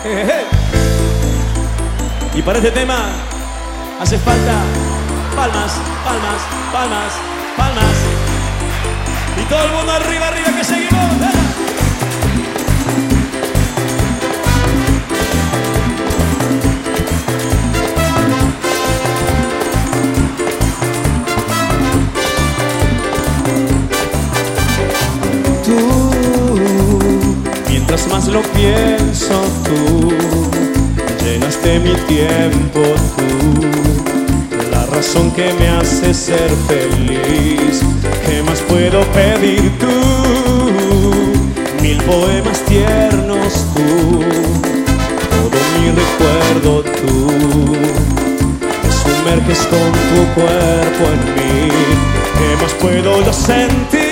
Y para este tema hace falta palmas, palmas, palmas, palmas. Y todo el mundo arriba, arriba, que seguimos. Mientras más lo pienso, tú llenaste mi tiempo, tú, la razón que me hace ser feliz. ¿Qué más puedo pedir tú? Mil poemas tiernos, tú, todo mi recuerdo, tú, te sumerges con tu cuerpo en mí. ¿Qué más puedo yo sentir?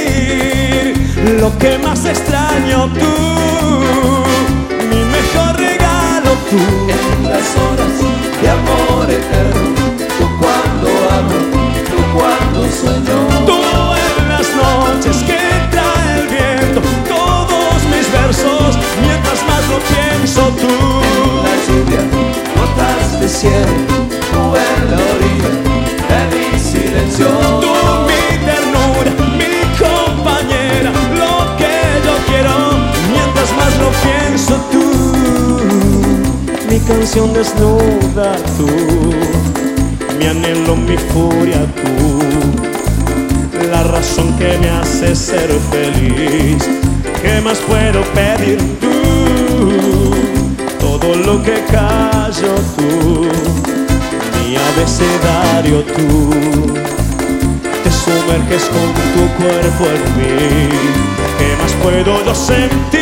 Lo que más extraño, tú, mi mejor regalo, tú. En las horas de amor eterno, tú cuando amo, tú cuando sueño, tú en las noches que trae el viento, todos mis versos, mientras más lo pienso, tú. en la lluvia, gotas de cielo, tú en la orilla de mi silencio, Tú, mi ternura, mi compañera, lo que yo quiero, mientras más lo pienso, tú, mi canción desnuda, tú, mi anhelo, mi furia, tú, la razón que me hace ser feliz. ¿Qué más puedo pedir, tú? Todo lo que callo, tú, mi abecedario, tú, te sumerges con tu cuerpo en mí. ¿Qué más puedo yo sentir?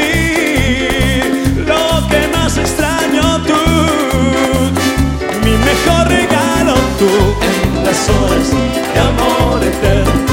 Lo que más extraño, tú, mi mejor regalo, tú. en las horas de amor eterno,